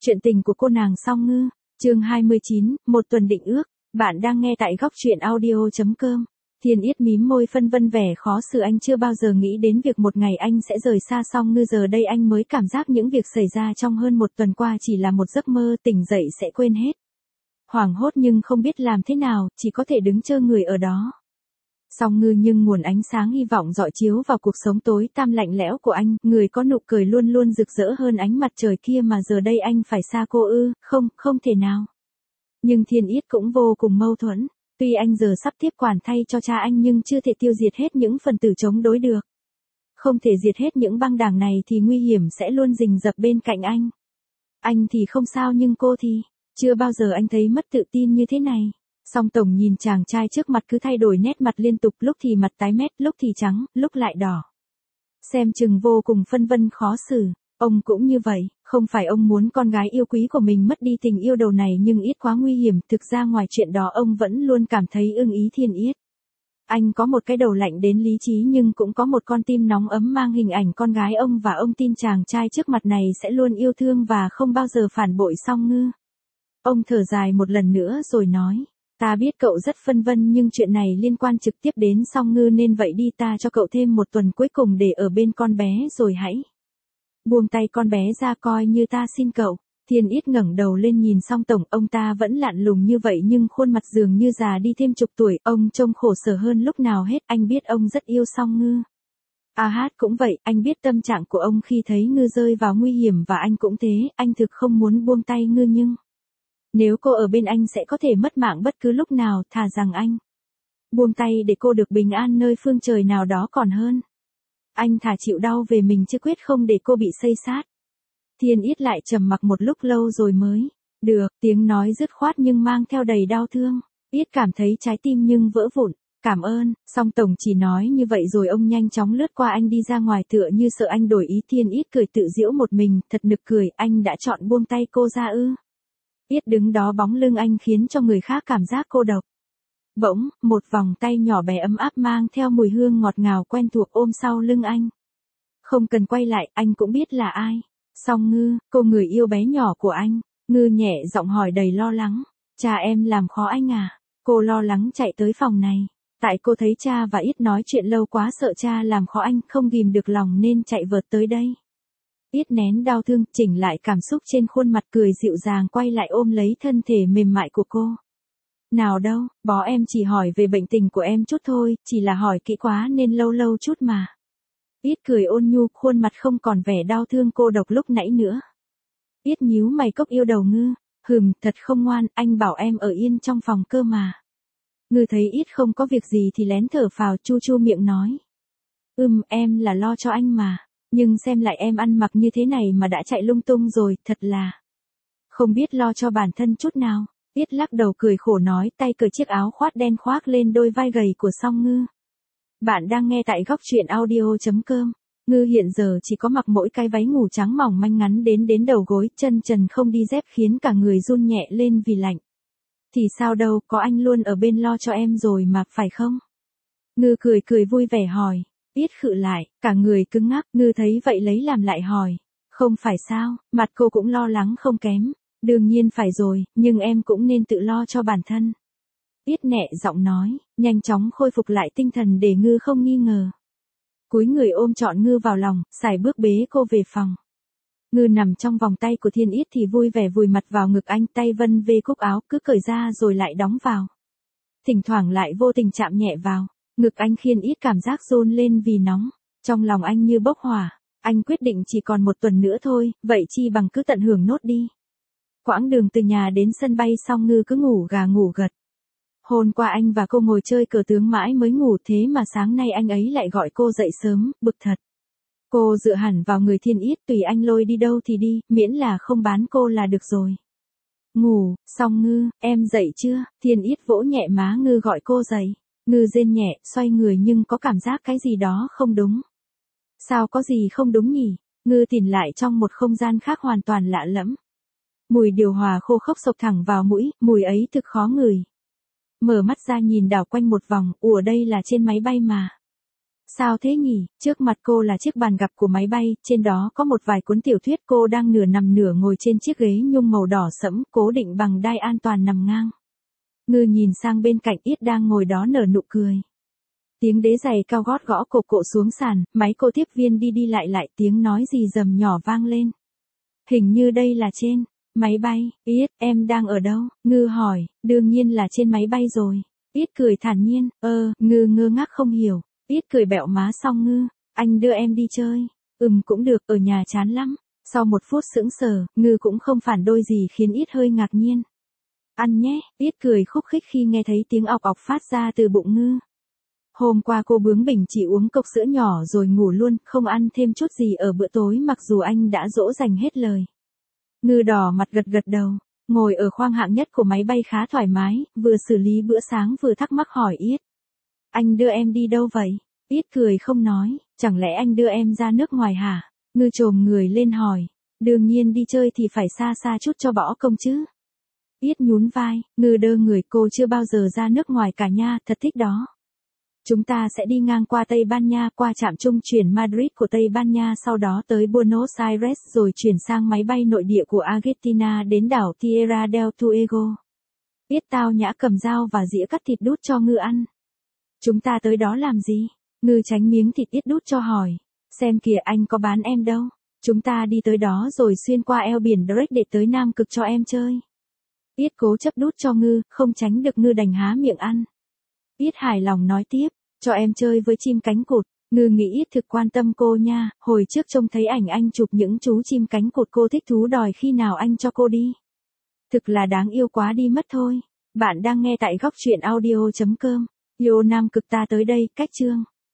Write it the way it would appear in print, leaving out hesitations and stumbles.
Chuyện tình của cô nàng Song Ngư, chương 29, một tuần định ước, bạn đang nghe tại góc truyện audio.com. Thiên Yết mím môi phân vân vẻ khó xử, anh chưa bao giờ nghĩ đến việc một ngày anh sẽ rời xa Song Ngư, giờ đây anh mới cảm giác những việc xảy ra trong hơn một tuần qua chỉ là một giấc mơ, tỉnh dậy sẽ quên hết. Hoảng hốt nhưng không biết làm thế nào, chỉ có thể đứng trơ người ở đó. Song Ngư nhưng nguồn ánh sáng hy vọng rọi chiếu vào cuộc sống tối tăm lạnh lẽo của anh, người có nụ cười luôn luôn rực rỡ hơn ánh mặt trời kia, mà giờ đây anh phải xa cô ư? Không thể nào. Nhưng Thiên Yết cũng vô cùng mâu thuẫn, tuy anh giờ sắp tiếp quản thay cho cha anh nhưng chưa thể tiêu diệt hết những phần tử chống đối được. Không thể diệt hết những băng đảng này thì nguy hiểm sẽ luôn rình rập bên cạnh anh. Anh thì không sao nhưng cô thì, chưa bao giờ anh thấy mất tự tin như thế này. Song Tổng nhìn chàng trai trước mặt cứ thay đổi nét mặt liên tục, lúc thì mặt tái mét, lúc thì trắng, lúc lại đỏ. Xem chừng vô cùng phân vân khó xử. Ông cũng như vậy, không phải ông muốn con gái yêu quý của mình mất đi tình yêu đầu này nhưng ít quá nguy hiểm, thực ra ngoài chuyện đó ông vẫn luôn cảm thấy ưng ý Thiên Yết. Anh có một cái đầu lạnh đến lý trí nhưng cũng có một con tim nóng ấm mang hình ảnh con gái ông, và ông tin chàng trai trước mặt này sẽ luôn yêu thương và không bao giờ phản bội Song Ngư. Ông thở dài một lần nữa rồi nói. Ta biết cậu rất phân vân nhưng chuyện này liên quan trực tiếp đến Song Ngư nên vậy đi, ta cho cậu thêm một tuần cuối cùng để ở bên con bé rồi hãy buông tay con bé ra, coi như ta xin cậu. Thiên Yết ngẩng đầu lên nhìn Song Tổng, ông ta vẫn lạnh lùng như vậy nhưng khuôn mặt dường như già đi thêm chục tuổi, ông trông khổ sở hơn lúc nào hết. Anh biết ông rất yêu Song Ngư. Hát cũng vậy, anh biết tâm trạng của ông khi thấy Ngư rơi vào nguy hiểm, và anh cũng thế, anh thực không muốn buông tay Ngư nhưng nếu cô ở bên anh sẽ có thể mất mạng bất cứ lúc nào, thà rằng anh buông tay để cô được bình an nơi phương trời nào đó còn hơn. Anh thà chịu đau về mình chứ quyết không để cô bị xây xát. Thiên Yết lại trầm mặc một lúc lâu rồi mới được, tiếng nói dứt khoát nhưng mang theo đầy đau thương. Yết cảm thấy trái tim nhưng vỡ vụn. Cảm ơn. Song Tổng chỉ nói như vậy rồi ông nhanh chóng lướt qua anh đi ra ngoài, tựa như sợ anh đổi ý. Thiên Yết cười tự giễu một mình, thật nực cười, anh đã chọn buông tay cô ra ư? Yết đứng đó, bóng lưng anh khiến cho người khác cảm giác cô độc. Bỗng, một vòng tay nhỏ bé ấm áp mang theo mùi hương ngọt ngào quen thuộc ôm sau lưng anh. Không cần quay lại, anh cũng biết là ai. Song Ngư, cô người yêu bé nhỏ của anh. Ngư nhẹ giọng hỏi đầy lo lắng. Cha em làm khó anh à? Cô lo lắng chạy tới phòng này. Tại cô thấy cha và Yết nói chuyện lâu quá, sợ cha làm khó anh, không ghìm được lòng nên chạy vợt tới đây. Yết nén đau thương, chỉnh lại cảm xúc trên khuôn mặt, cười dịu dàng quay lại ôm lấy thân thể mềm mại của cô. Nào đâu, bó em chỉ hỏi về bệnh tình của em chút thôi, chỉ là hỏi kỹ quá nên lâu lâu chút mà. Yết cười ôn nhu, khuôn mặt không còn vẻ đau thương cô độc lúc nãy nữa. Yết nhíu mày, cốc yêu đầu Ngư. Thật không ngoan, anh bảo em ở yên trong phòng cơ mà. Ngư thấy Yết không có việc gì thì lén thở phào, chu chu miệng nói. Em là lo cho anh mà. Nhưng xem lại em ăn mặc như thế này mà đã chạy lung tung rồi, thật là không biết lo cho bản thân chút nào. Yết lắc đầu cười khổ nói, tay cởi chiếc áo khoác đen khoác lên đôi vai gầy của Song Ngư. Bạn đang nghe tại góc truyện audio.com. Ngư hiện giờ chỉ có mặc mỗi cái váy ngủ trắng mỏng manh ngắn đến đầu gối, chân trần không đi dép khiến cả người run nhẹ lên vì lạnh. Thì sao đâu, có anh luôn ở bên lo cho em rồi mà, phải không? Ngư cười vui vẻ hỏi. Yết khựng lại, cả người cứng ngắc. Ngư thấy vậy lấy làm lại hỏi. Không phải sao? Mặt cô cũng lo lắng không kém. Đương nhiên phải rồi, nhưng em cũng nên tự lo cho bản thân. Yết nhẹ giọng nói, nhanh chóng khôi phục lại tinh thần để Ngư không nghi ngờ. Cúi người ôm trọn Ngư vào lòng, sải bước bế cô về phòng. Ngư nằm trong vòng tay của Thiên Yết thì vui vẻ vùi mặt vào ngực anh, tay vân về cúc áo cứ cởi ra rồi lại đóng vào. Thỉnh thoảng lại vô tình chạm nhẹ vào ngực anh, khiến Yết cảm giác run lên vì nóng. Trong lòng anh như bốc hỏa. Anh quyết định chỉ còn một tuần nữa thôi, vậy chi bằng cứ tận hưởng nốt đi. Quãng đường từ nhà đến sân bay, Song Ngư cứ ngủ gà ngủ gật. Hôm qua anh và cô ngồi chơi cờ tướng mãi mới ngủ, thế mà sáng nay anh ấy lại gọi cô dậy sớm, bực thật. Cô dựa hẳn vào người Thiên Yết, tùy anh lôi đi đâu thì đi, miễn là không bán cô là được rồi. Ngủ. Song Ngư, em dậy chưa? Thiên Yết vỗ nhẹ má Ngư gọi cô dậy. Ngư rên nhẹ, xoay người nhưng có cảm giác cái gì đó không đúng. Sao có gì không đúng nhỉ? Ngư tìm lại trong một không gian khác hoàn toàn lạ lẫm. Mùi điều hòa khô khốc xộc thẳng vào mũi, mùi ấy thực khó ngửi. Mở mắt ra nhìn đảo quanh một vòng, đây là trên máy bay mà. Sao thế nhỉ? Trước mặt cô là chiếc bàn gặp của máy bay, trên đó có một vài cuốn tiểu thuyết, cô đang nửa nằm nửa ngồi trên chiếc ghế nhung màu đỏ sẫm, cố định bằng đai an toàn nằm ngang. Ngư nhìn sang bên cạnh Yết đang ngồi đó nở nụ cười. Tiếng đế giày cao gót gõ cộp cộ xuống sàn, máy cô tiếp viên đi đi lại tiếng nói gì rầm nhỏ vang lên. Hình như đây là trên máy bay. Yết, em đang ở đâu? Ngư hỏi. Đương nhiên là trên máy bay rồi. Yết cười thản nhiên. Ngư ngơ ngác không hiểu. Yết cười bẹo má xong Ngư. Anh đưa em đi chơi. Cũng được, ở nhà chán lắm. Sau một phút sững sờ, Ngư cũng không phản đối gì khiến Yết hơi ngạc nhiên. Ăn nhé. Yết cười khúc khích khi nghe thấy tiếng ọc ọc phát ra từ bụng Ngư. Hôm qua cô bướng bỉnh chỉ uống cốc sữa nhỏ rồi ngủ luôn, không ăn thêm chút gì ở bữa tối mặc dù anh đã dỗ dành hết lời. Ngư đỏ mặt gật đầu, ngồi ở khoang hạng nhất của máy bay khá thoải mái, vừa xử lý bữa sáng vừa thắc mắc hỏi Yết. Anh đưa em đi đâu vậy? Yết cười không nói, chẳng lẽ anh đưa em ra nước ngoài hả? Ngư chồm người lên hỏi, đương nhiên đi chơi thì phải xa xa chút cho bỏ công chứ. Yết nhún vai, Ngư đơ người, cô chưa bao giờ ra nước ngoài cả nha, thật thích đó. Chúng ta sẽ đi ngang qua Tây Ban Nha, qua trạm trung chuyển Madrid của Tây Ban Nha, sau đó tới Buenos Aires rồi chuyển sang máy bay nội địa của Argentina đến đảo Tierra del Fuego. Yết tao nhã cầm dao và dĩa cắt thịt đút cho Ngư ăn. Chúng ta tới đó làm gì? Ngư tránh miếng thịt Yết đút cho hỏi. Xem kìa, anh có bán em đâu. Chúng ta đi tới đó rồi xuyên qua eo biển Drake để tới Nam Cực cho em chơi. Yết cố chấp đút cho Ngư, không tránh được Ngư đành há miệng ăn. Yết hài lòng nói tiếp, cho em chơi với chim cánh cụt. Ngư nghĩ Yết thực quan tâm cô nha, hồi trước trông thấy ảnh anh chụp những chú chim cánh cụt cô thích thú đòi khi nào anh cho cô đi. Thực là đáng yêu quá đi mất thôi. Bạn đang nghe tại góc truyện audio.com. Yêu Nam Cực ta tới đây, cách chương.